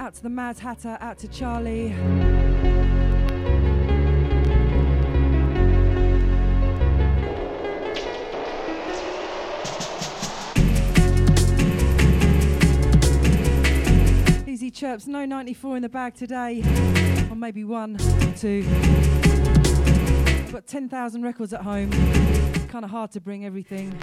Out to the Mad Hatter, out to Charlie. Easy chirps, no 94 in the bag today. Or maybe 1 or 2. I've got 10,000 records at home. It's kind of hard to bring everything.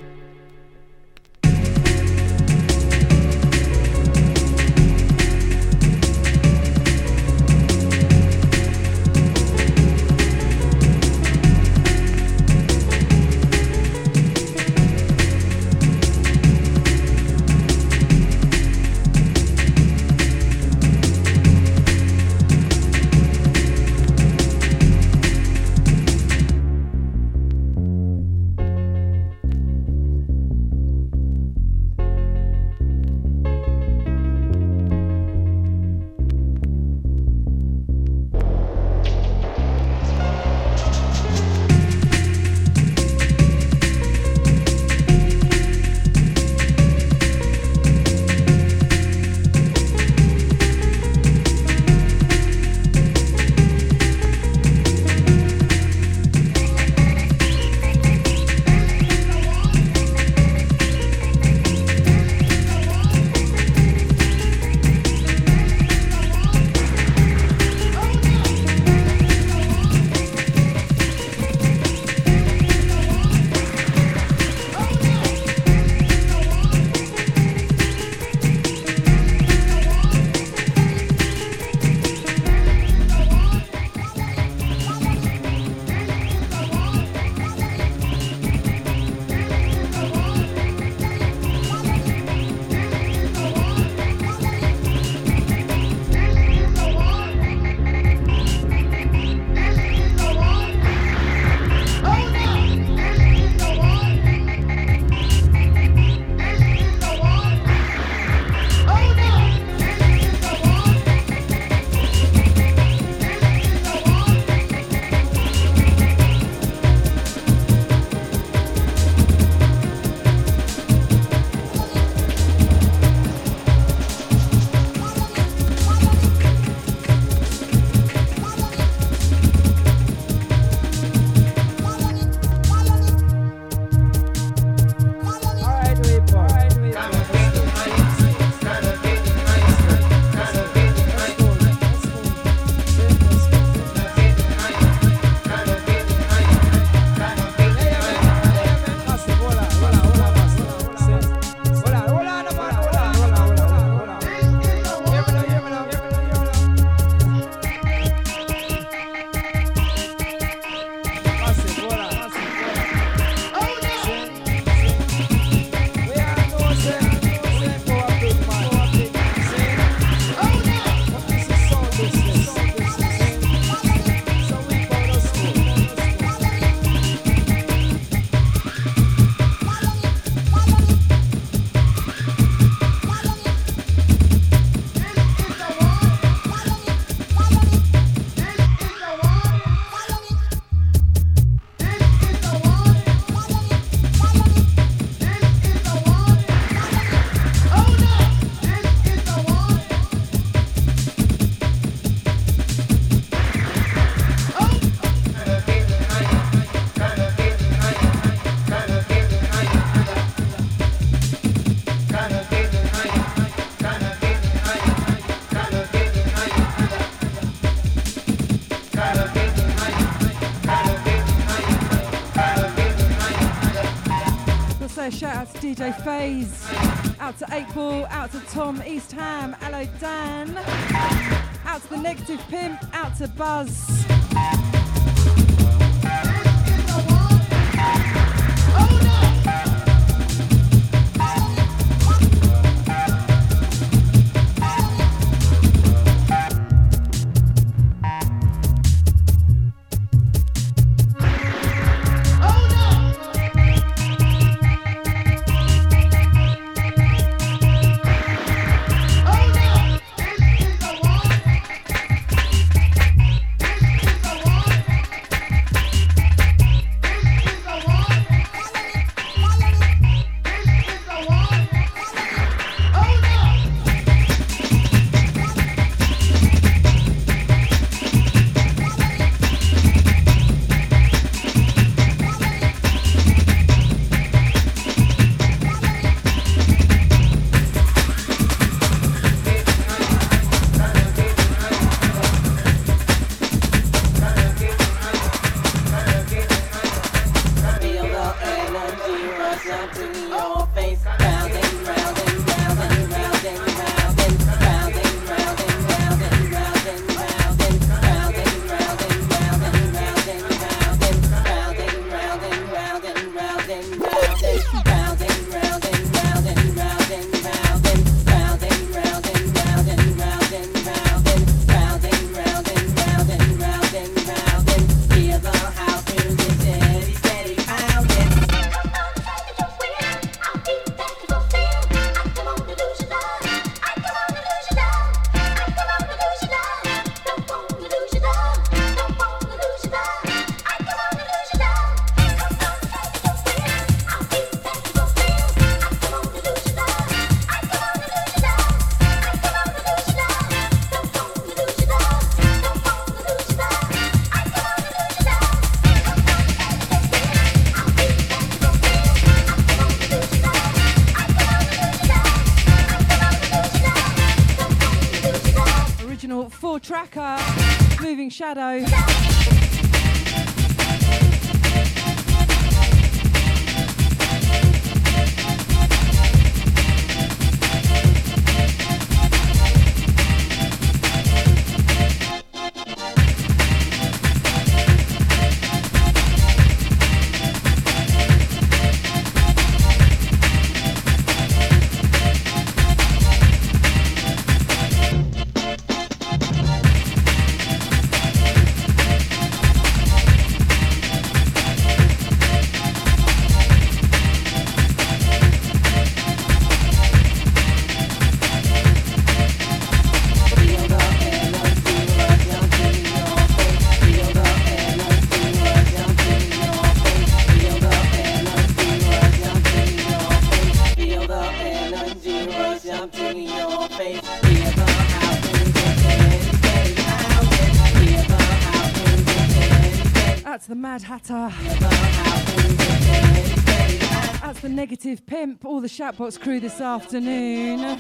Shout out to DJ FaZe, out to 8Ball, out to Tom East Ham, hello Dan, out to the Negative Pimp, out to Buzz. This is the one. 4-tracker, Moving Shadow. The Mad Hatter. That's the Negative Pimp, all the Shoutbox crew this afternoon.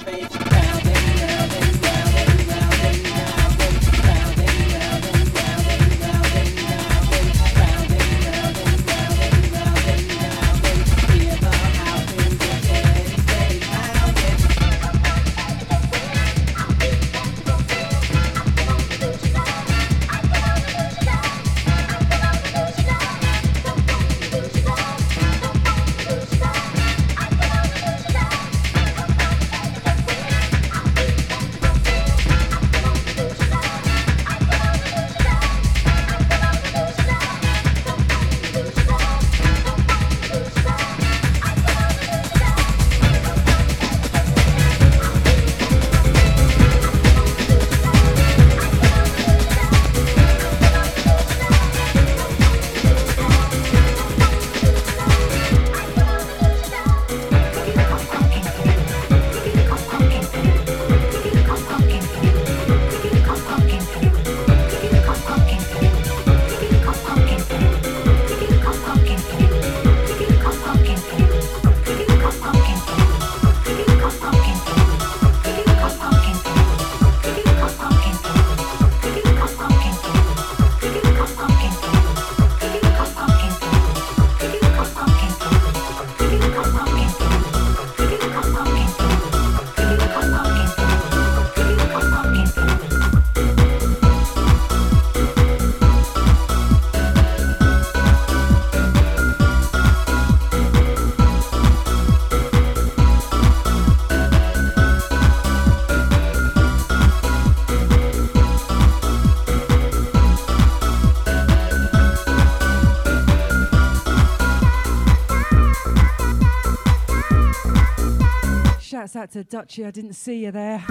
Shouts out to Dutchie, I didn't see you there.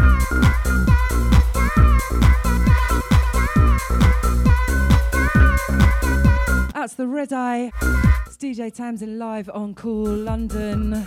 That's the Red Eye. It's DJ Tamsin live on Cool London.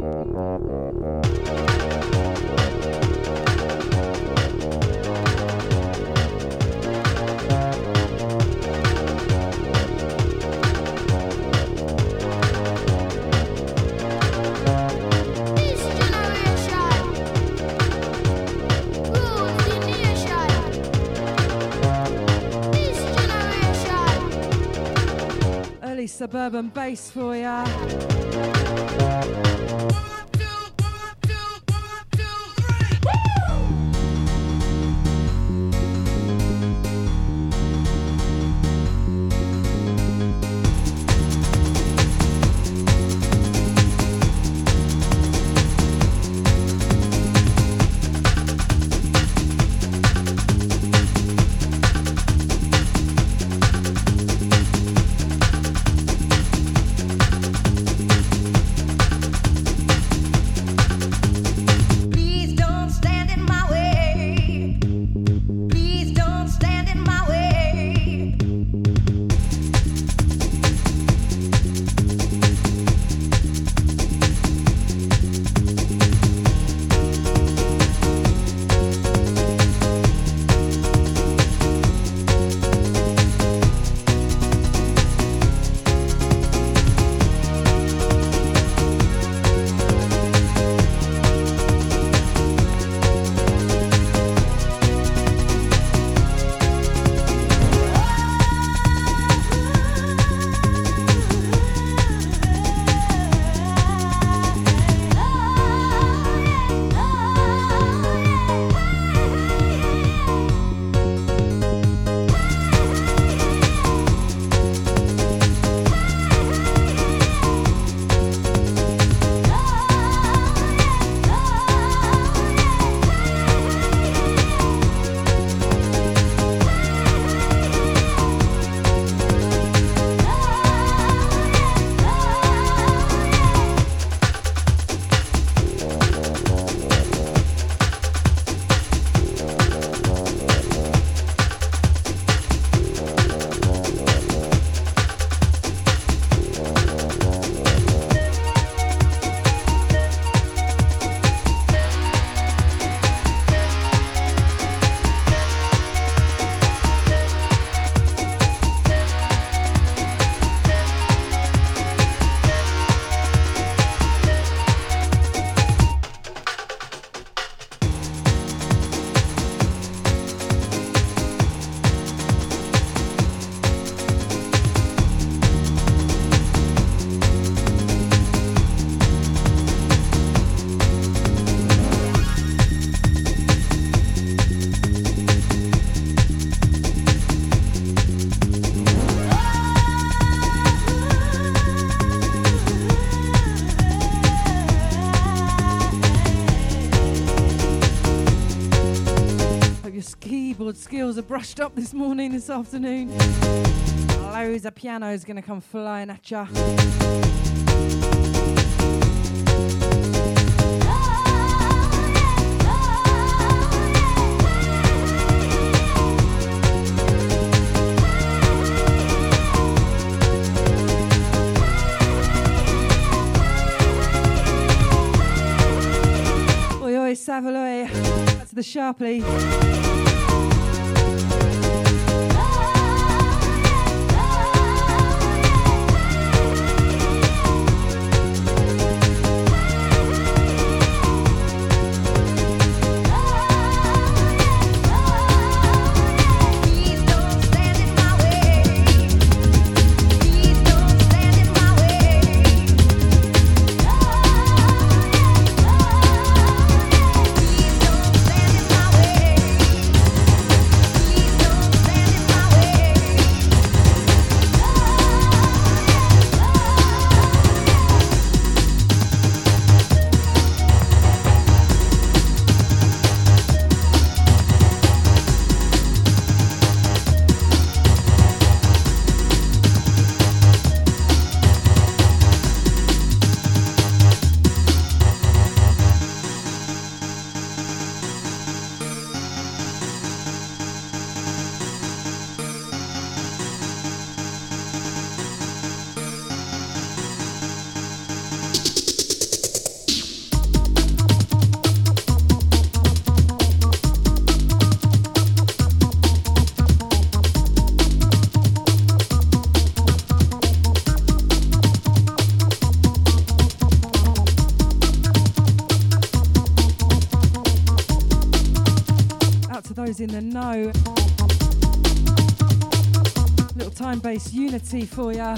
Suburban bass for ya. Skills are brushed up this afternoon. Loads of pianos gonna come flying at ya. Oi oi Savaloy, that's the Sharply. Oliver's in the know. Little time-based unity for ya.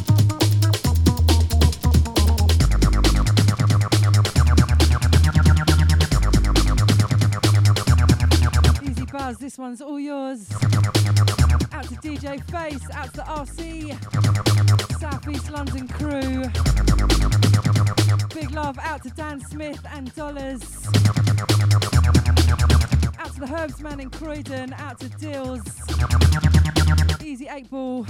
Easy Buzz, this one's all yours. Out to DJ Face, out to the RC, South East London crew. Big love out to Dan Smith and Dollars. Out to the Herbsman in Croydon, out to Dills. Easy 8 Ball.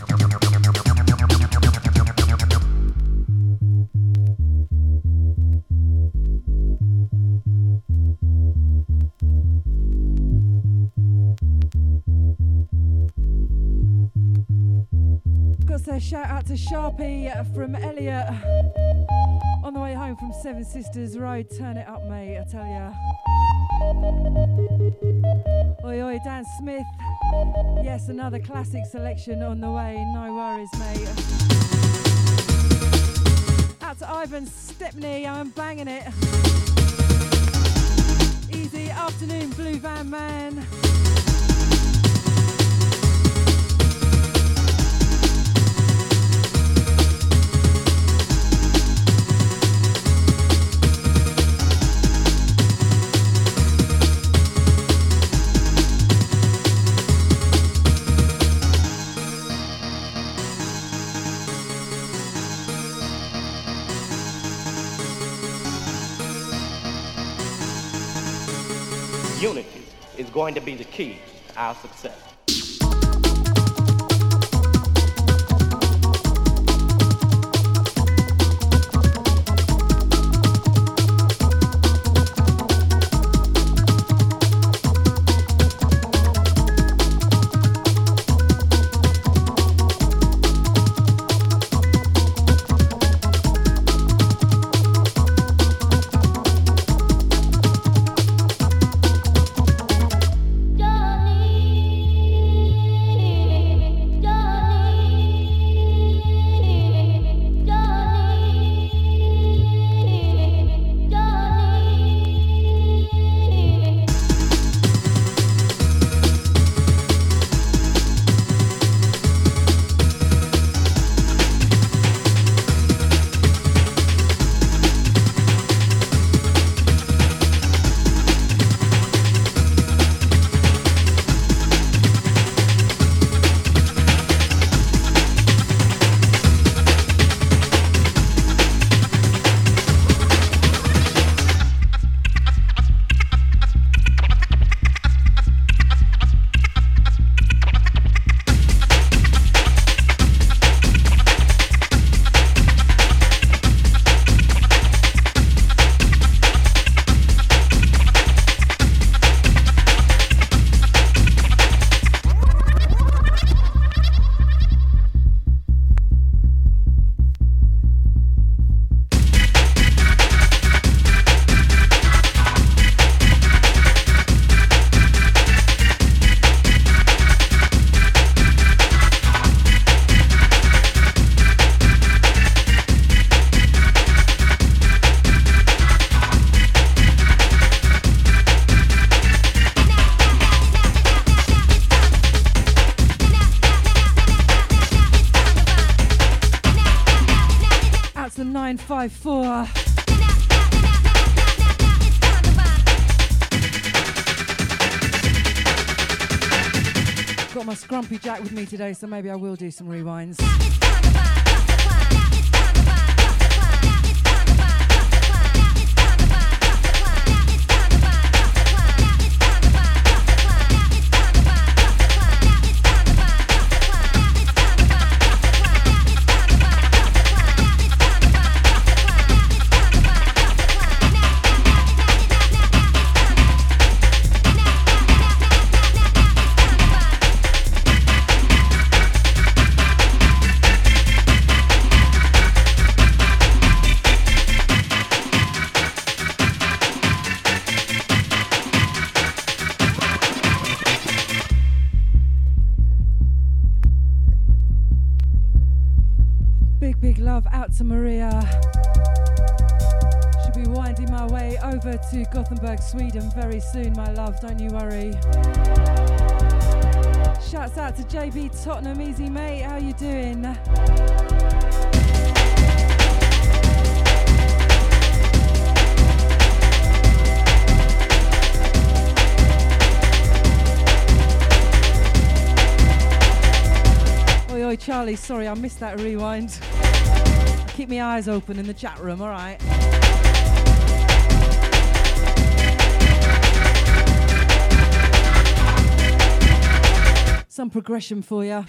Got to say a shout out to Sharpie from Elliot. On the way home from Seven Sisters Road. Turn it up, mate, I tell ya. Oi, oi, Dan Smith. Yes, another classic selection on the way. No worries, mate. Out to Ivan Stepney. I'm banging it. Easy afternoon, Blue Van Man. Unity is going to be the key to our success. the 954. Got my Scrumpy Jack with me today, so maybe I will do some rewinds. Big love out to Maria. Should be winding Finding my way over to Gothenburg, Sweden very soon, my love, don't you worry. Shouts out to JB Tottenham, easy mate, how you doing? Oi, oi, Charlie, sorry, I missed that rewind. Keep my eyes open in the chat room, alright? Some progression for you.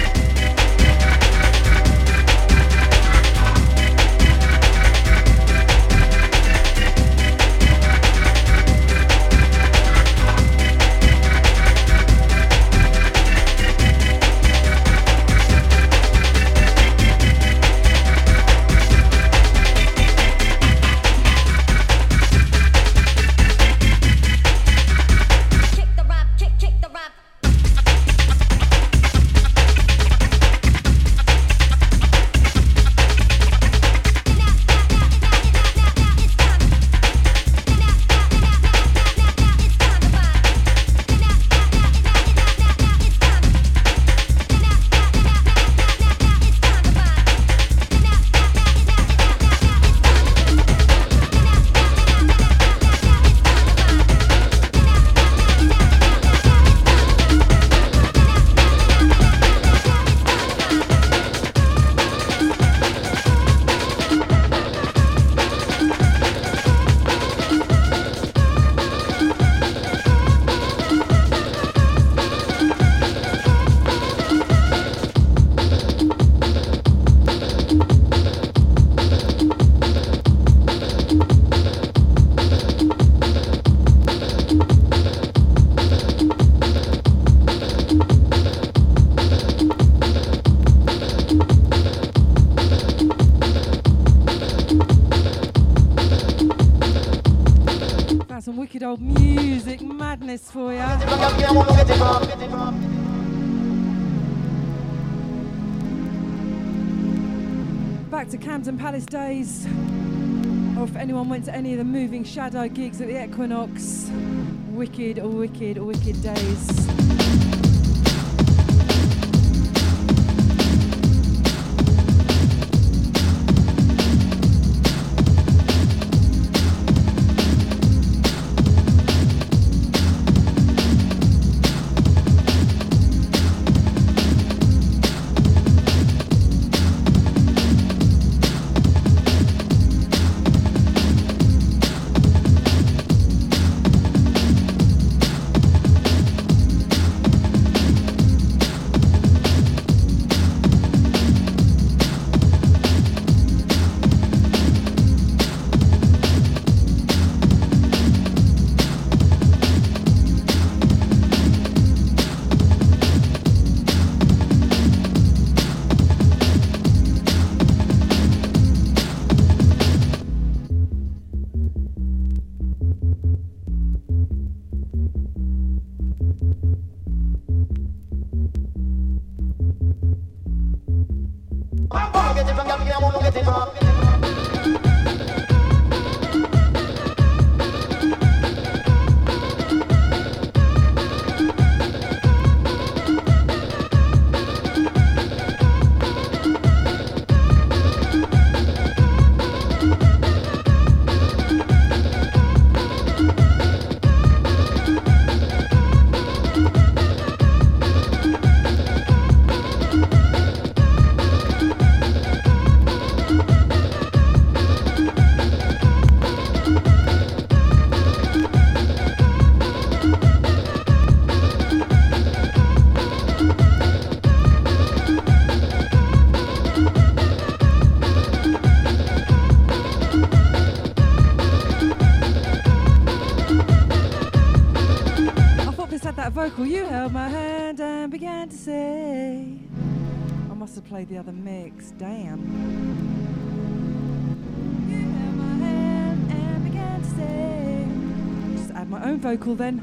Old music madness for you. Back to Camden Palace days, or if anyone went to any of the Moving Shadow gigs at the Equinox, wicked, wicked, wicked days. You held my hand and began to say, I must have played the other mix, damn. You held my hand and began to say, just add my own vocal then.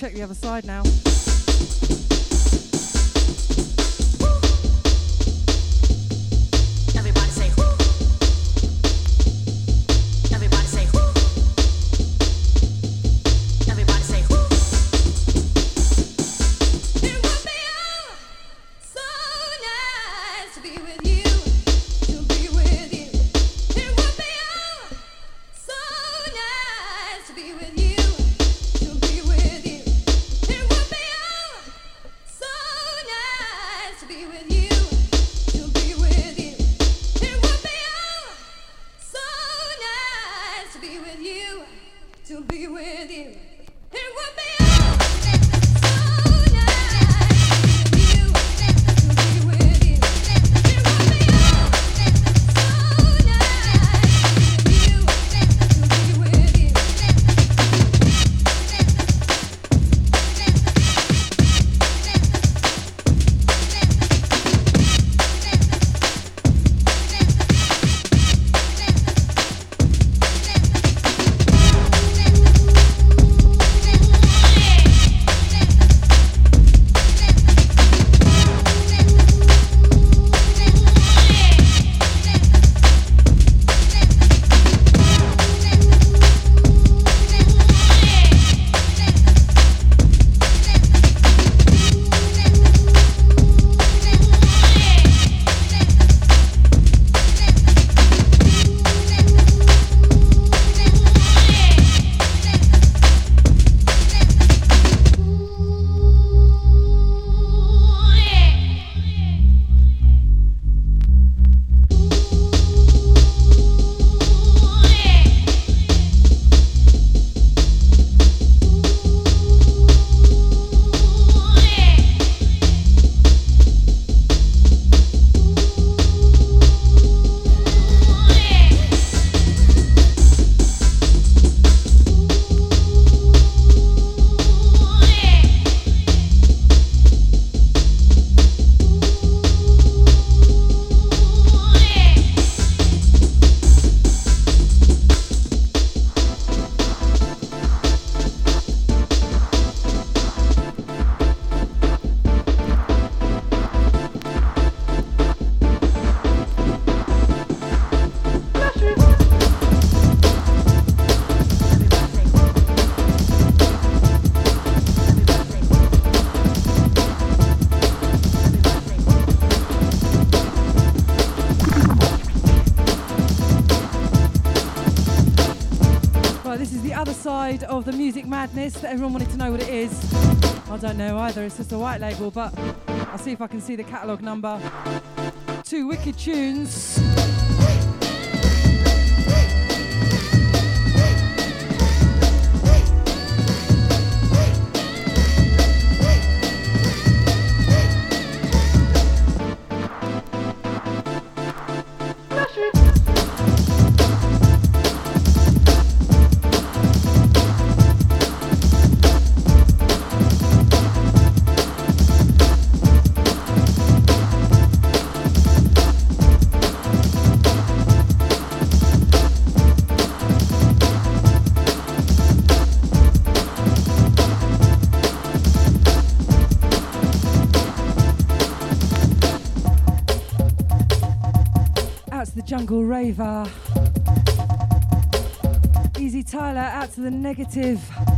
check the other side now. Of the Music Madness that everyone wanted to know what it is. I don't know either, it's just a white label, but I'll see if I can see the catalogue number. 2 wicked tunes. Jungle Raver. Easy Tyler, out to the Negative.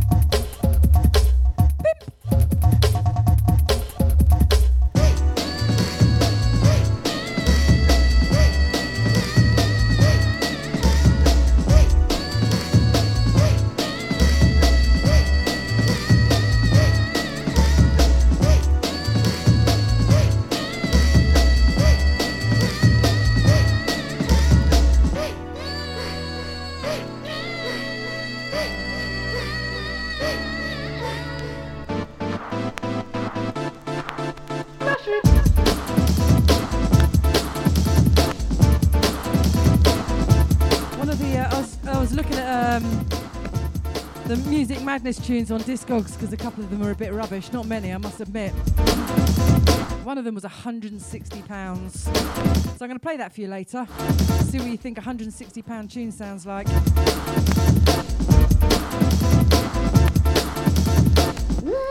The Music Madness tunes on Discogs, because a couple of them are a bit rubbish. Not many, I must admit. One of them was £160. So I'm going to play that for you later. See what you think a £160 tune sounds like. Woo!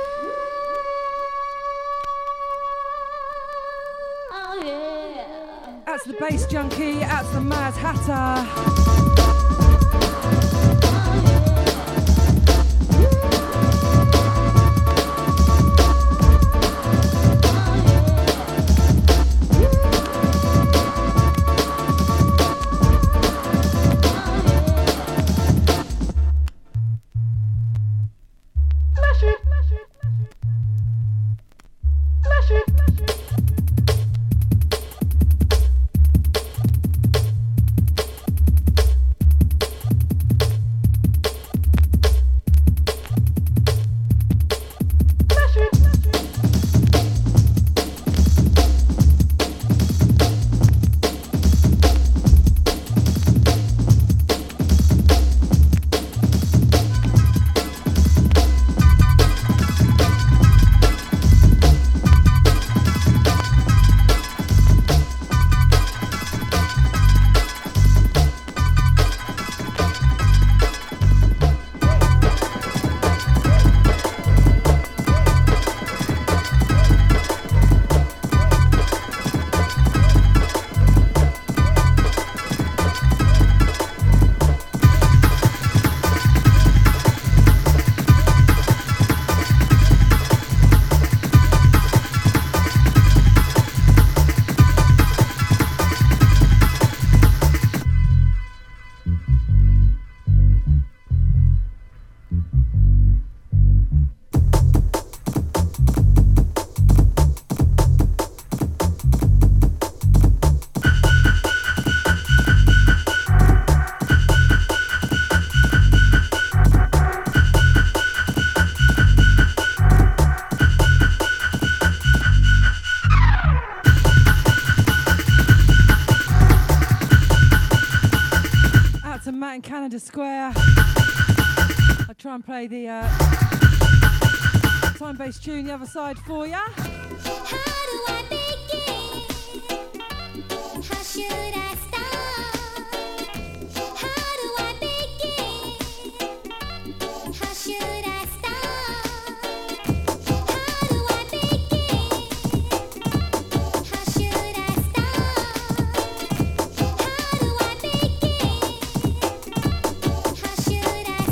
Junkie, out to the Mad Hatter. Canada Square. I'll try and play the time-based tune the other side for ya. How do I begin? How should I start? How do I begin? How should I start? How do I begin? How should I start? How do I begin? How should I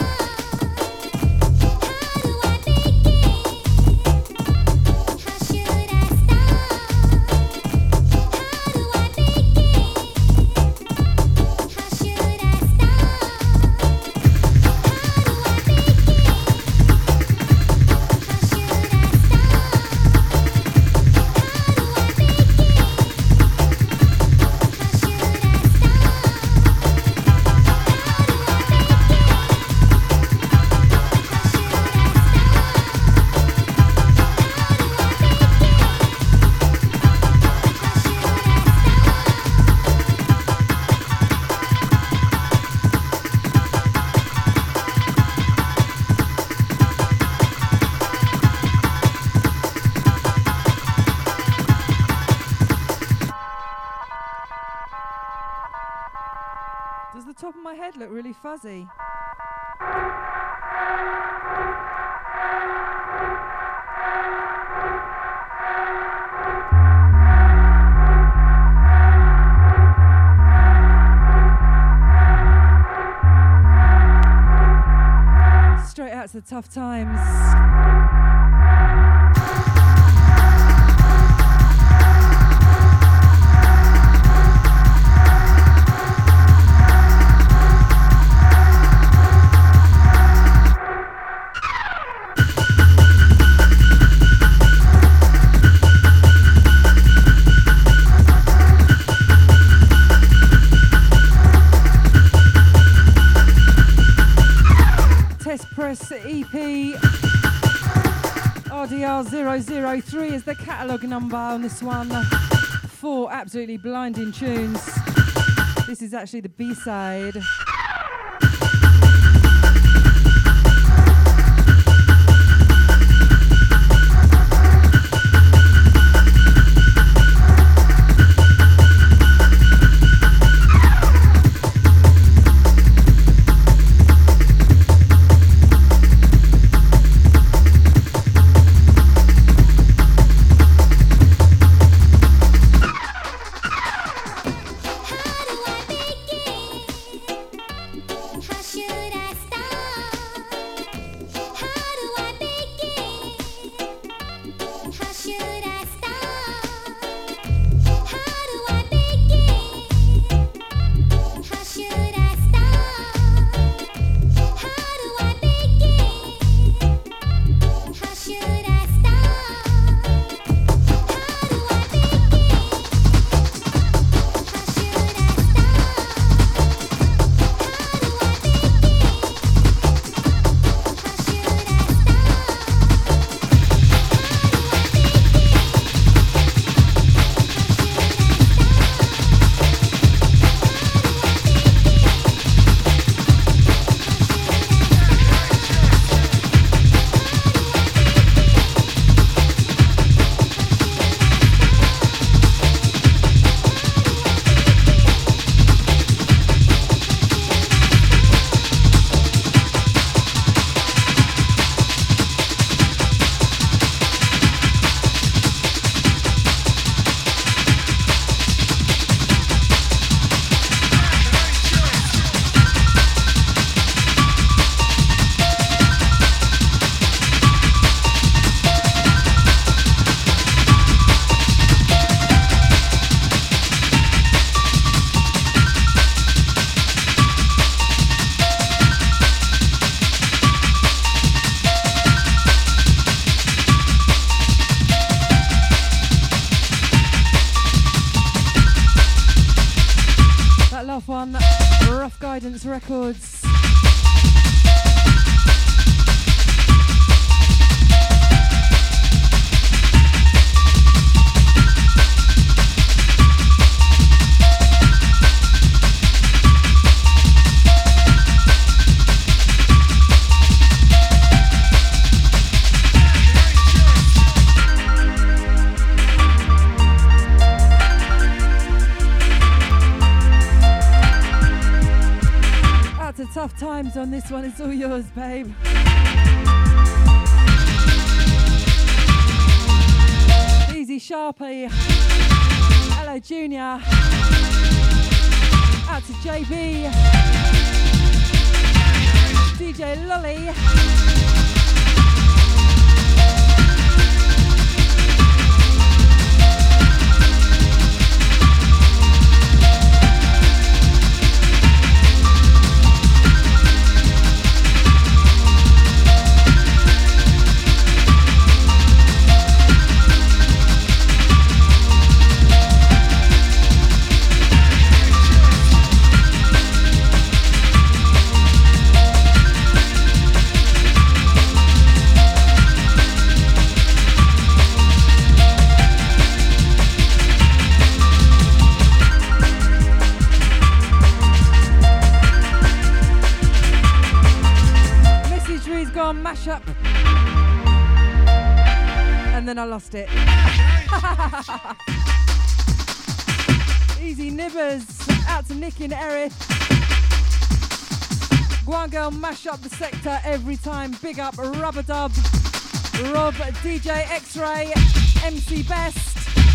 Does the top of my head look really fuzzy? Straight out to the tough times. Press EP RDR003 is the catalogue number on this one. 4 absolutely blinding tunes. This is actually the B-side. Records. Tough times on this one, it's all yours, babe. Easy Sharpie. Hello, Junior. Out to JB. DJ Lolly. Mashup, and then I lost it. Easy Nibbers, out to Nick and Eric. Guan Girl mash up the sector every time. Big up Rubber Dub, Rob, DJ X-Ray, MC Best.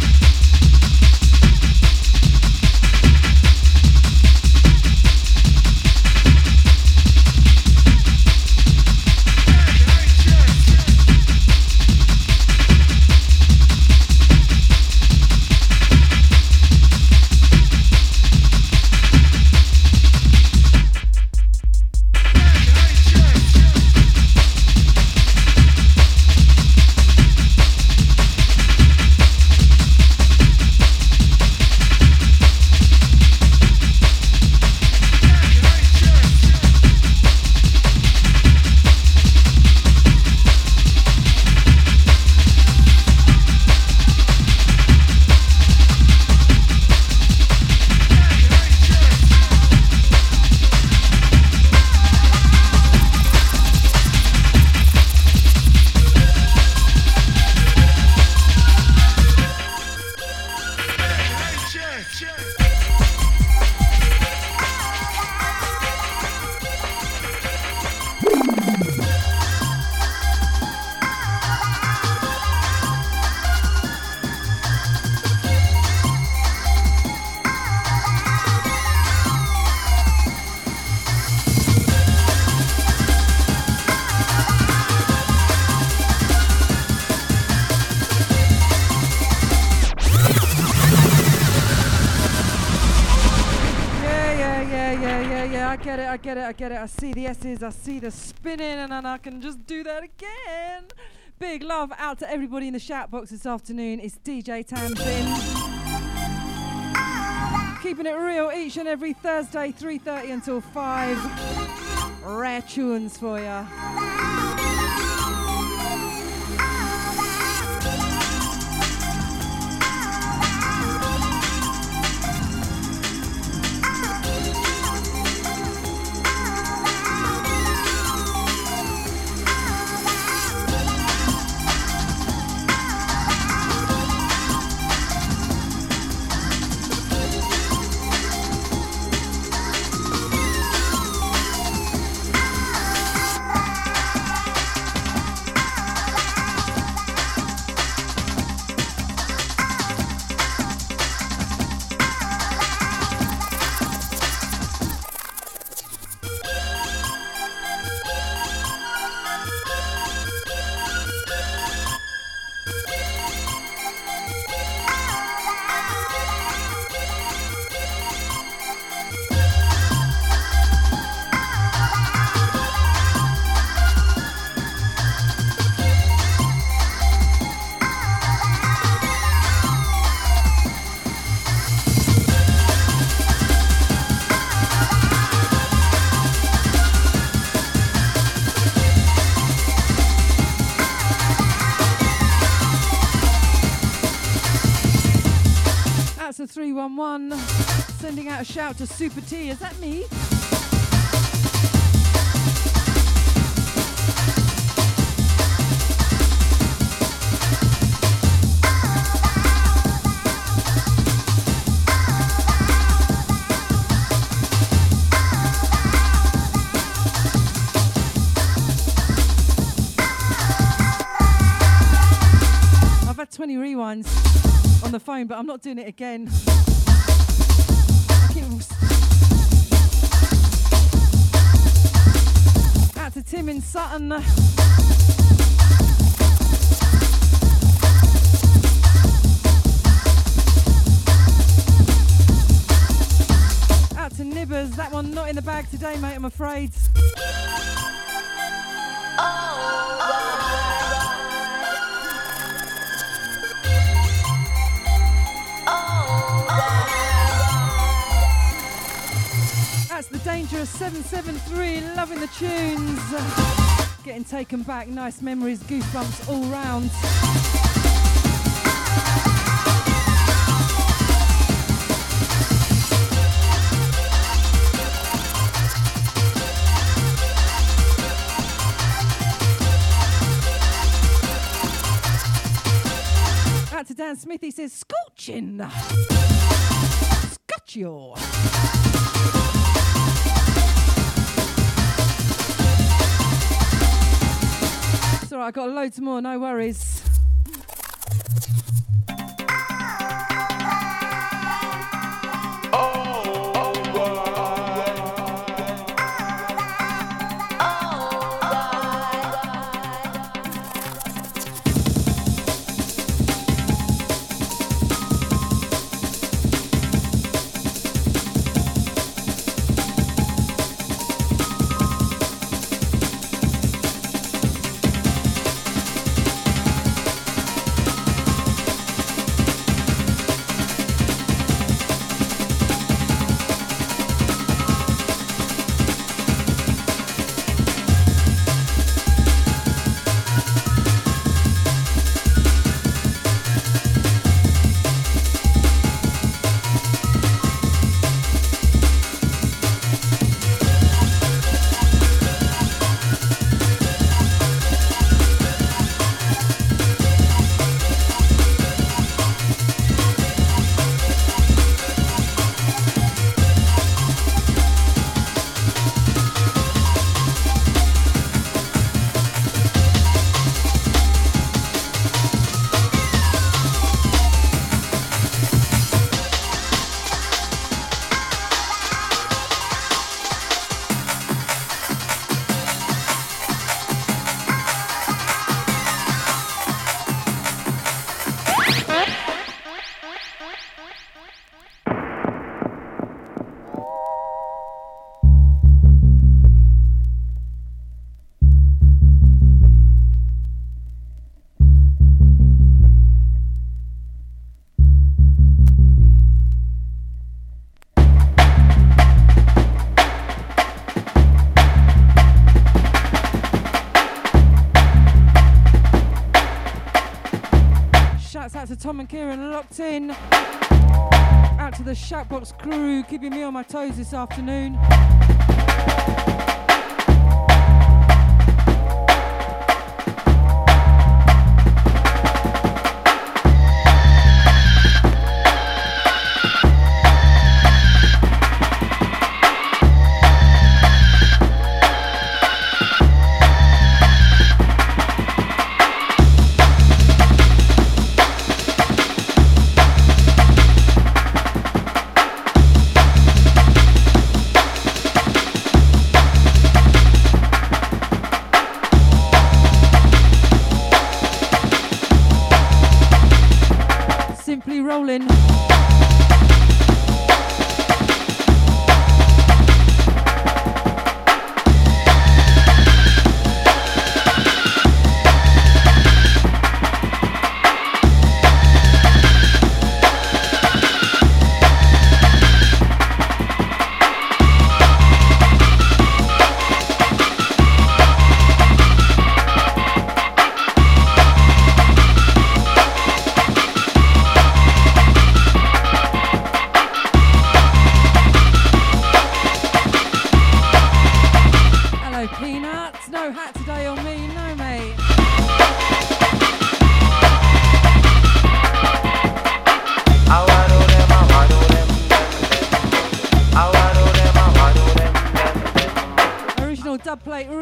I get it. I see the S's, I see the spinning, and then I can just do that again. Big love out to everybody in the shout box this afternoon. It's DJ Tamsin. Keeping it real each and every Thursday, 3:30 until 5. Rare tunes for ya. 311. Sending out a shout to Super T. Is that me? I've had 20 rewinds on the phone, but I'm not doing it again. Out to Tim in Sutton. Out to Nibbers. That one not in the bag today, mate, I'm afraid. That's the Dangerous 773, loving the tunes. Getting taken back, nice memories, goosebumps all round. Out to Dan Smith, he says, scorching. Scotchio. It's alright, I've got loads more, no worries. Out to Tom and Kieran locked in. Out to the Shoutbox crew keeping me on my toes this afternoon.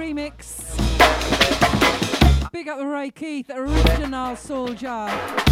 remix. Big up the Ray Keith, original soldier.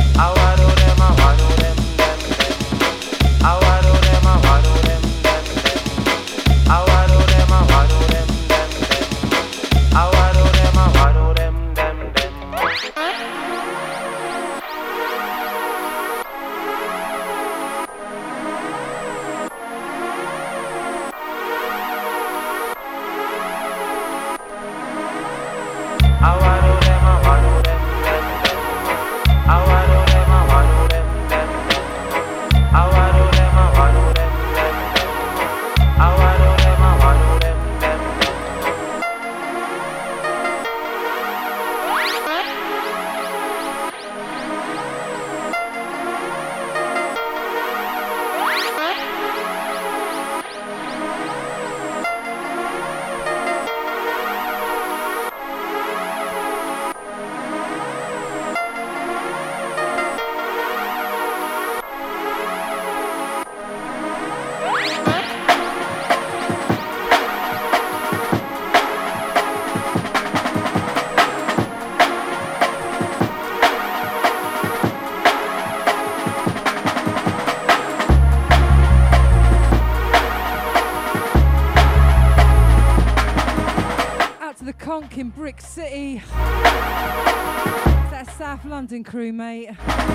In Brick City. It's that South London crew, mate.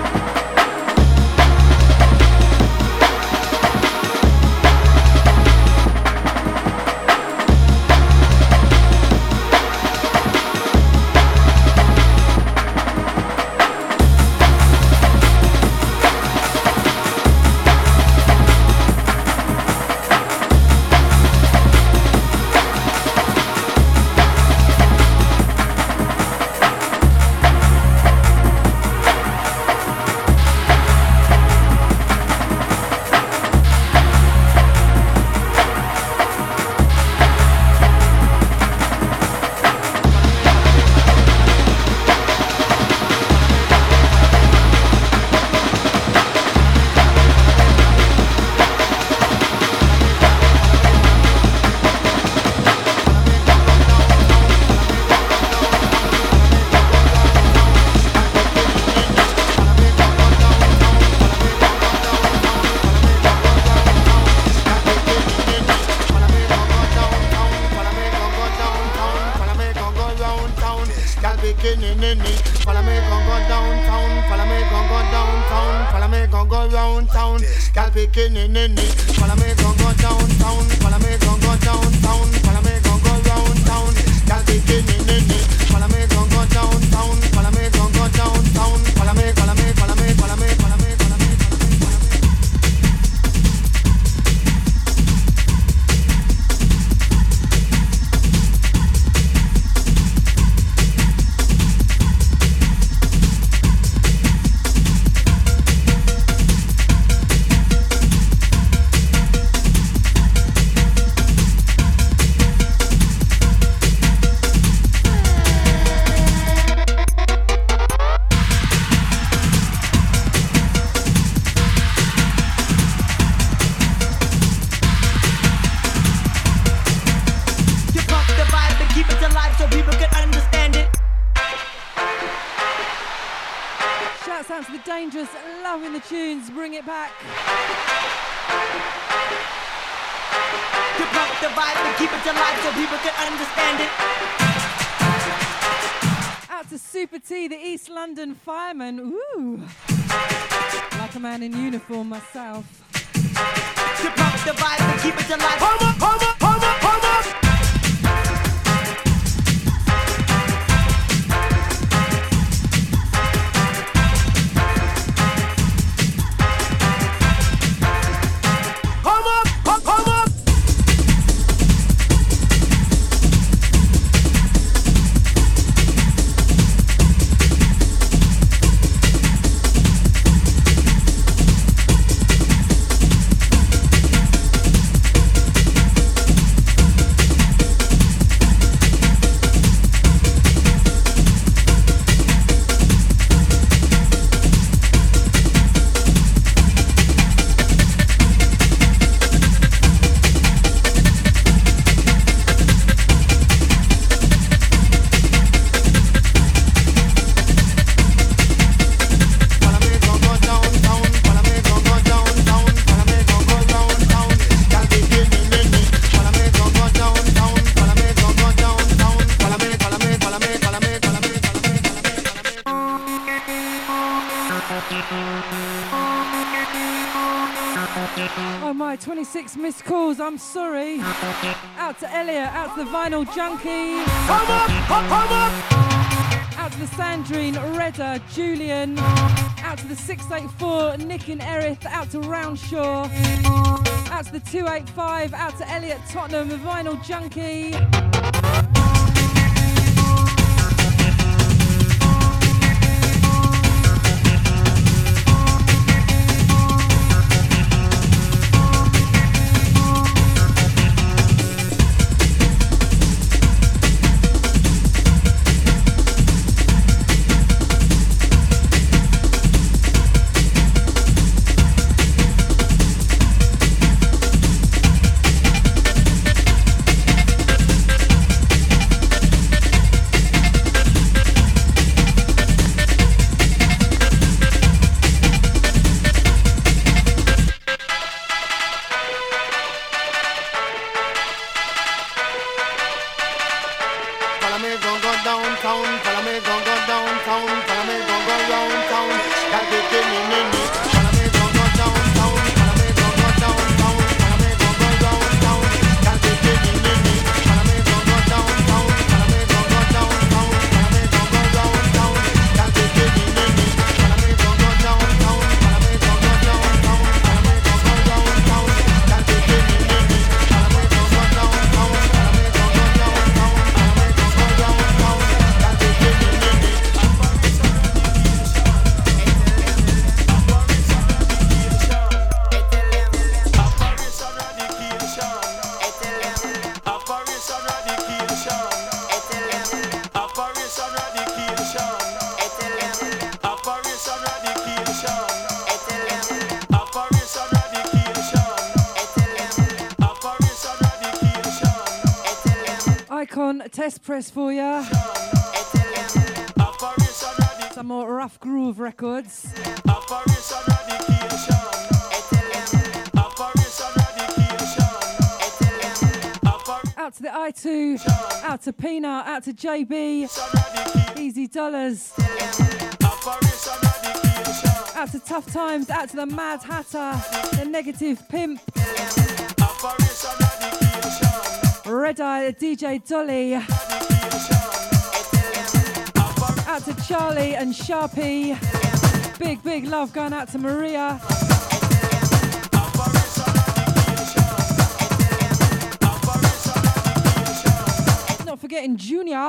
London fireman, ooh, like a man in uniform myself. To pump the vibe and keep it alive. Hold up, hold up, hold up, hold up. Oh my, 26 missed calls, I'm sorry. Out to Elliot, out to the Vinyl Junkie. Come up, come up. Out to the Sandrine, Redder, Julian. Out to the 684, Nick and Erith. Out to Roundshaw. Out to the 285, out to Elliot Tottenham, the Vinyl Junkie. Test press for ya. Some more Rough Groove records. Out to the I2, out to Peanut, out to JB, Easy Dollars. Out to Tough Times, out to the Mad Hatter, the Negative Pimp. Red Eye, DJ Dolly. Out to Charlie and Sharpie. Big love going out to Maria. Not forgetting Junior.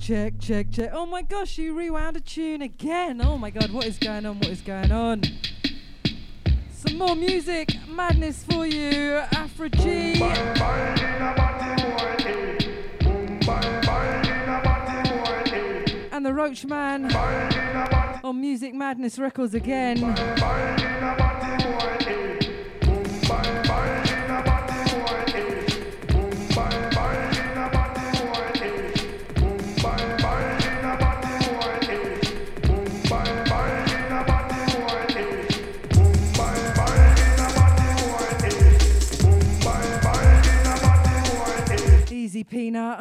check, check, check. Oh my gosh, you rewound a tune again. Oh my god, what is going on? What is going on? Some more music madness for you, Afro G. And the Roach Man on Music Madness Records again. Easy Peanut.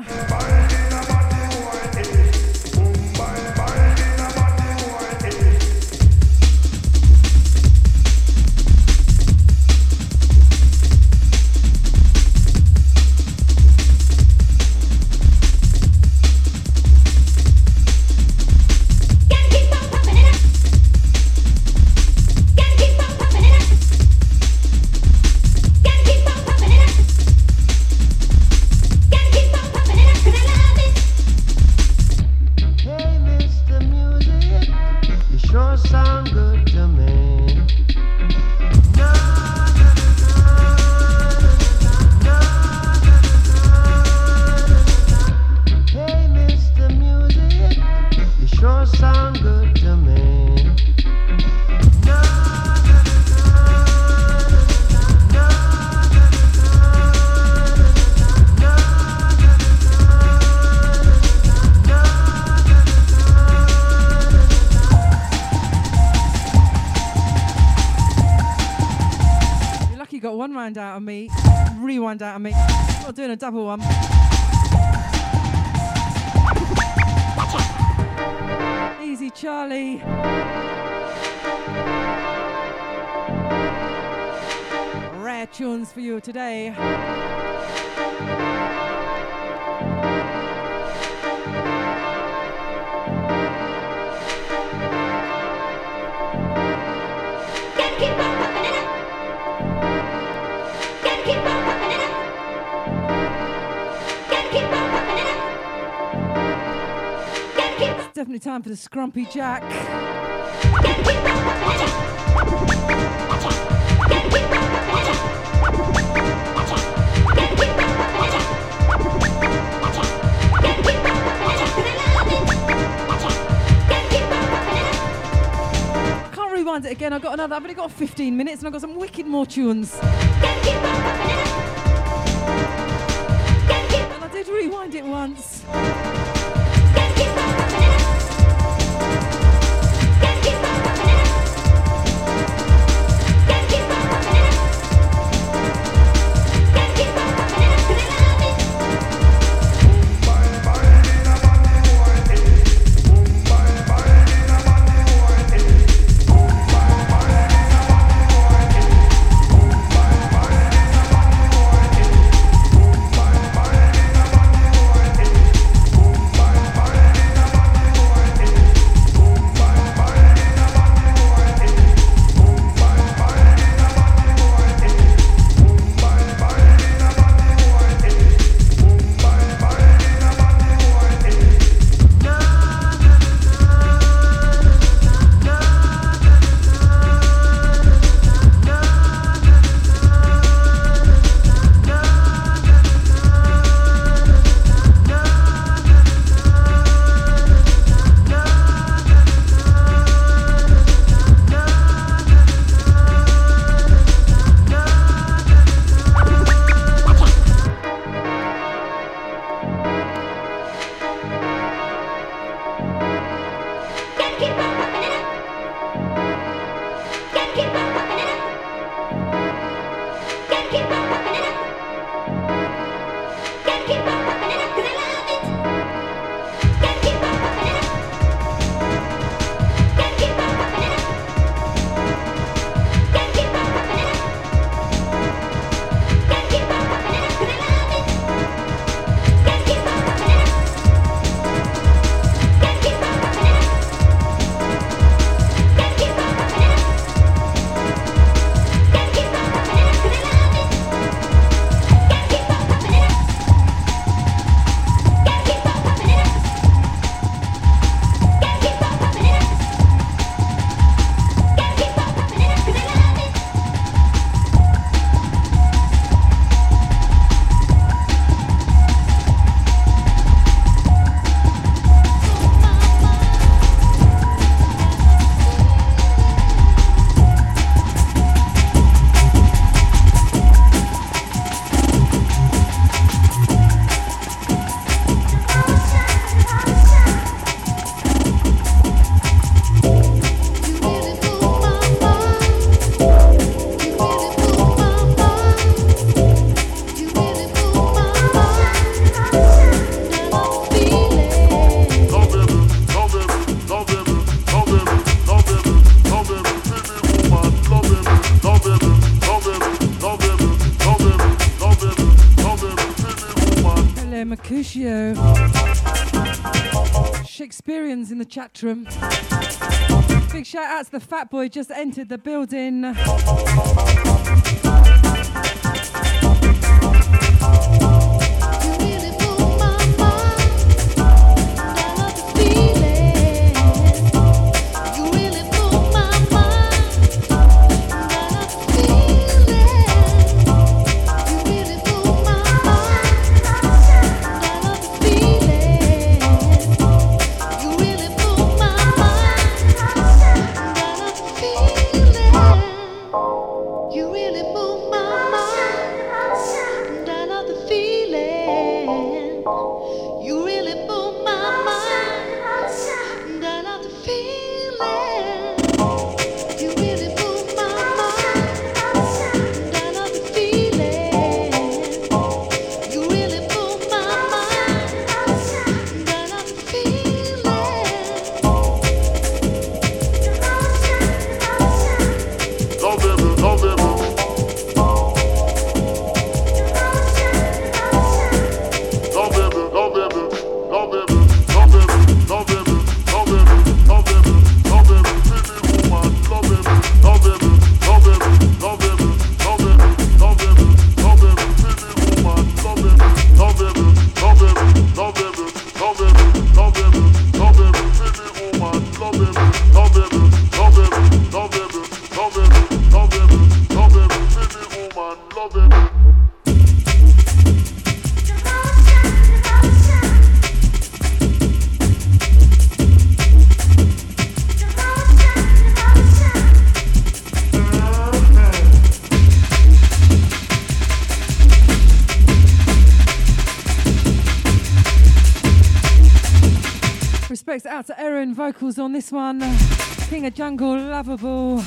Out of me, rewind out of me. Not doing a double one. Easy Charlie. Rare tunes for you today. Definitely time for the Scrumpy Jack. I can't rewind it again. I've only got 15 minutes and I've got some wicked more tunes. And I did rewind it once. Lucio. Shakespeareans in the chat room. Big shout out to the fat boy, just entered the building. Respects out to Erin, vocals on this one. King of Jungle, Lovable.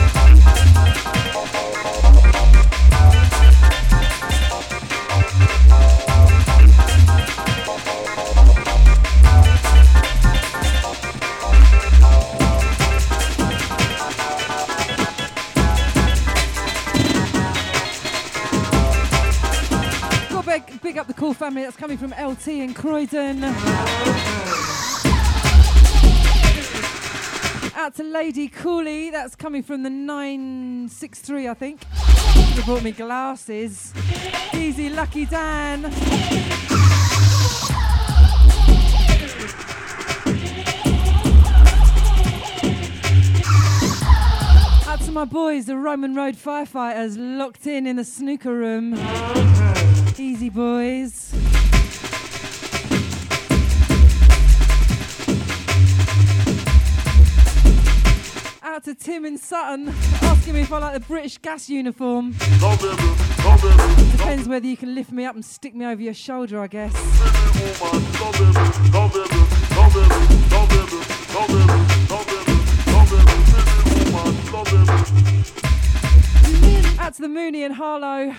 Got big up the cool family that's coming from LT in Croydon. Out to Lady Cooley, that's coming from the 963, I think. Should have brought me glasses. Easy, Lucky Dan. Out to my boys, the Roman Road Firefighters, locked in the snooker room. Easy, boys. Out to Tim in Sutton, asking me if I like the British gas uniform. Depends whether you can lift me up and stick me over your shoulder, I guess. Out to the Mooney and Harlow.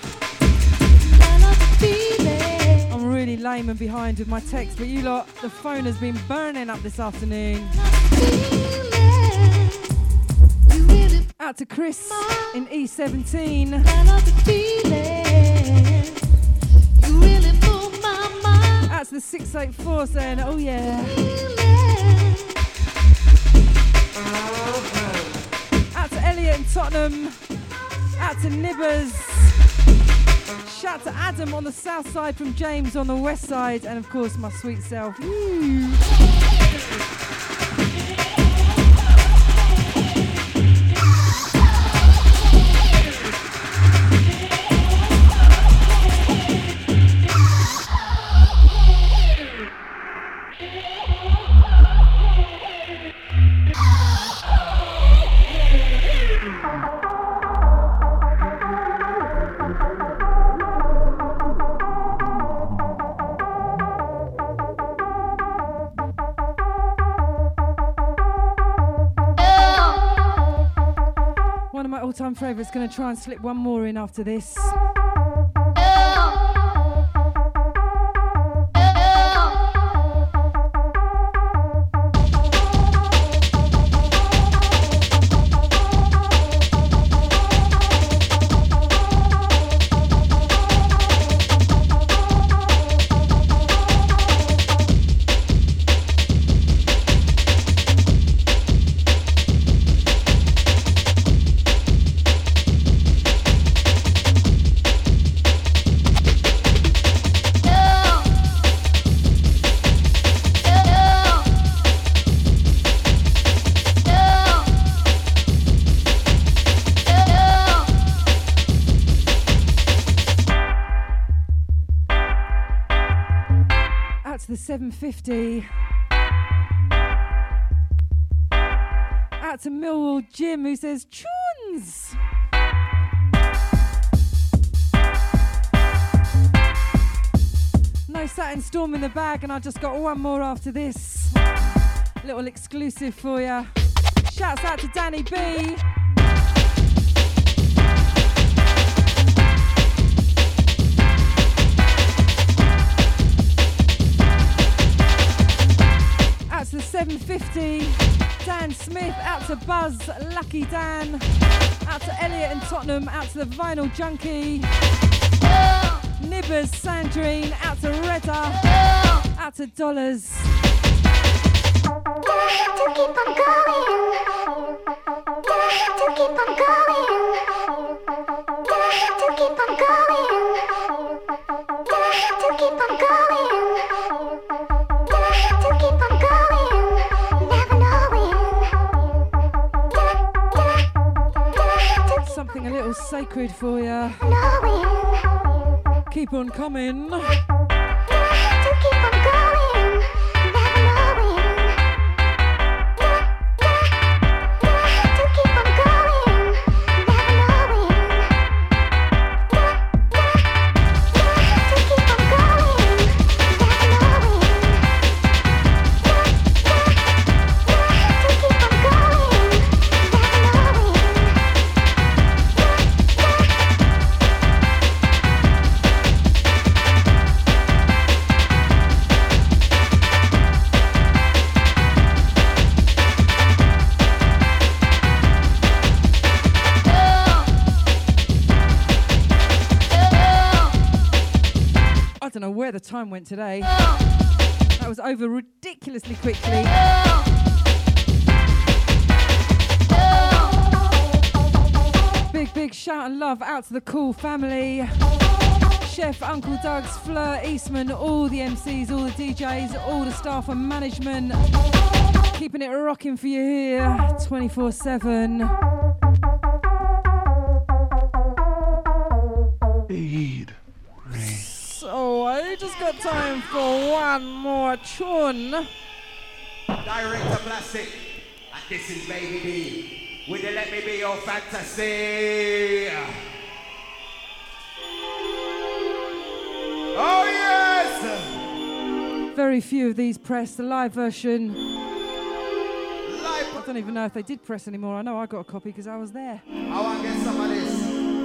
I'm really lame and behind with my text, but you lot, the phone has been burning up this afternoon. Out to Chris in E17. Out to the 684 saying, oh yeah. Out to Elliot in Tottenham. Out to Nibbers. Shout to Adam on the south side from James on the west side. And of course my sweet self. Woo. All-time favourites, going to try and slip one more in after this. 750. Out to Millwall Jim who says, Chuns! No Saturn Storm in the bag, and I just got one more after this. Little exclusive for you. Shouts out to Danny B. Out to the 750. Dan Smith. Out to Buzz. Lucky Dan. Out to Elliot in Tottenham. Out to the Vinyl Junkie. Nibbers, Sandrine, out to Redda, out to Dollars. To keep on going. To keep on going. To keep on going. To keep on going. To keep on going. Never knowing. Something a little sacred for you. Knowing. Keep on coming. To keep on going. Never knowing. To keep on going. Never knowing. To keep on going. Never knowing. To keep on going. Never knowing. I don't know where the time went today. That was over ridiculously quickly. Big shout and love out to the Cool family. Chef, Uncle Doug's, Fleur, Eastman, all the MCs, all the DJs, all the staff and management. Keeping it rocking for you here, 24/7. So I just got time for one more tune. Director Plastic, and this is Baby D. Will you let me be your fantasy? Oh yes! Very few of these pressed. The live version, Live. I don't even know if they did press anymore. I know I got a copy because I was there. I want to get some of this.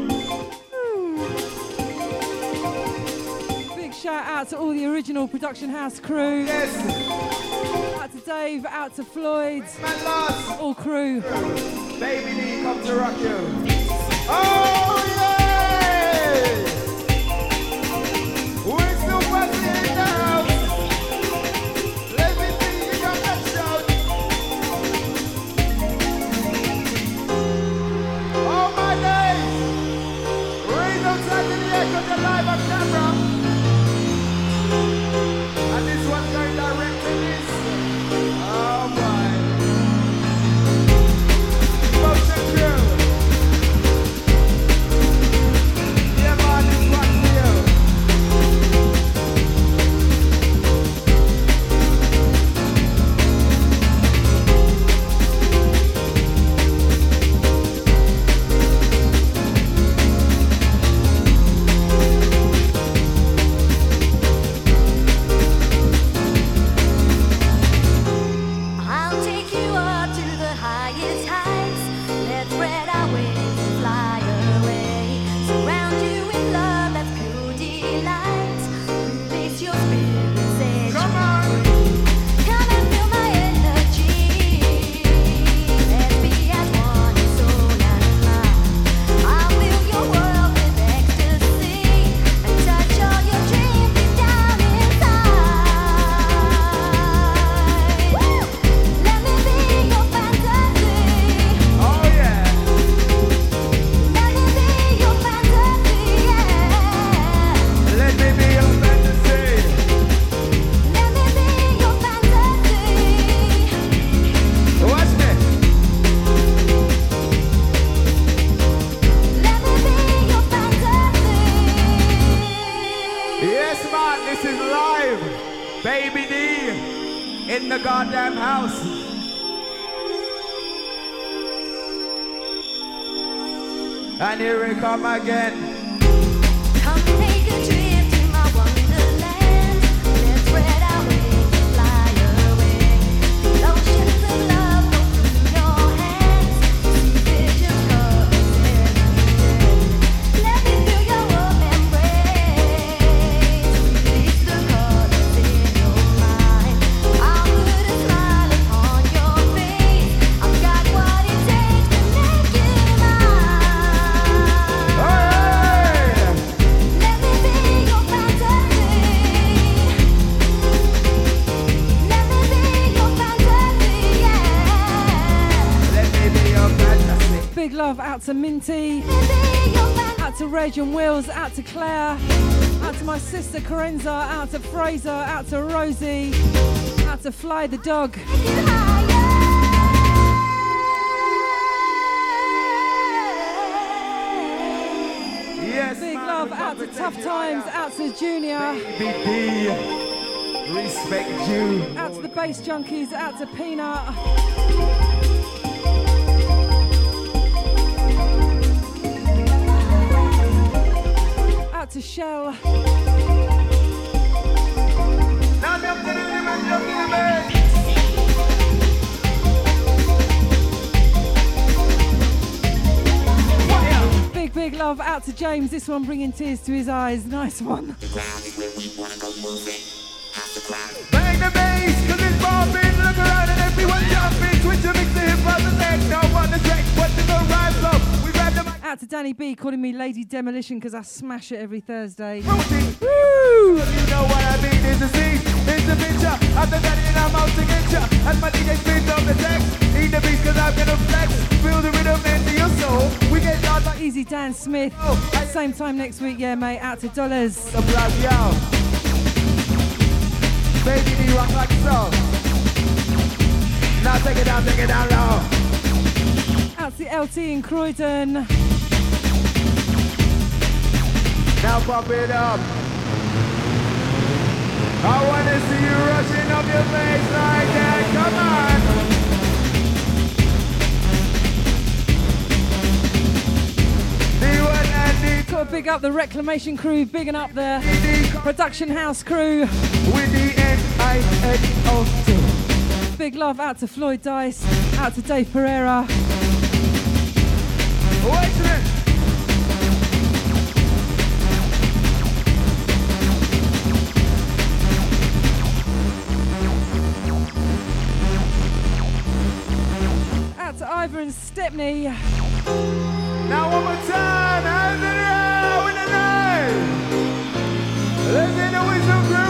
Big shout out to all the original production house crew. Yes! Out to Dave, out to Floyd, Man lost! all crew. Baby D, come to rock you. Oh yeah! We're still passing in the house. Let me see you got that shout. Oh my days! Raise outside in the air 'cause you're live on camera. And this one's going direct to this. Oh boy. Motion crew. the goddamn house. And here we come again. Come take a trip to my wonderland. Let's spread our wings and fly away. Oceans of love go through your hands. See visions coming every day. Let me feel your warm embrace. Release the colors in your mind. I'll put a smile upon your face. I've got what it takes to make you mine. Let me be your fantasy. Let me be your fantasy, yeah. Let me be your fantasy. Big love out to Minty, Let me be your fantasy. out to Reg and Wills, out to Claire, out to my sister Corenza, out to Fraser, out to Rosie, out to Fly the dog. Yes, Big man, love we out to come Tough take you Times, higher. out to Junior, Baby D, respect you. out to the Bass Junkies, out to Peanut. Out to Shell, Now jump to the limit, jump to the limit. Fire. big love out to James. This one bringing tears to his eyes. Nice one. Bang the bass, cause it's bombing. Look around and everyone jumping. Switch to mix the hip hop and techno on the track. What's the rise up? We grab the mic. Out to Danny B calling me Lady Demolition because I smash it every Thursday. Rotate. Woo! You know what I mean, it's a scene, it's a picture. After that, I'm out to get ya. And my DJ spins on the text. Eat the beats cause I'm gonna flex. Feel the rhythm into your soul. We get loud like Easy Dan Smith. Same time next week, yeah, mate. Out to Dollars. the blood, yo. Baby, D rock like so. Now take it down low. Out to LT in Croydon. Now pump it up. I wanna see you rushing up your face like that. Come on. D1 and Got to big up the Reclamation crew, bigging up the D production house crew. with the N-I-N-O-T. Big love out to Floyd Dice, out to Dave Pereira. Wait a minute. Out to Ivor and Stepney. Now one more time. Hands in the air with the night. Let's hit the whistle crew.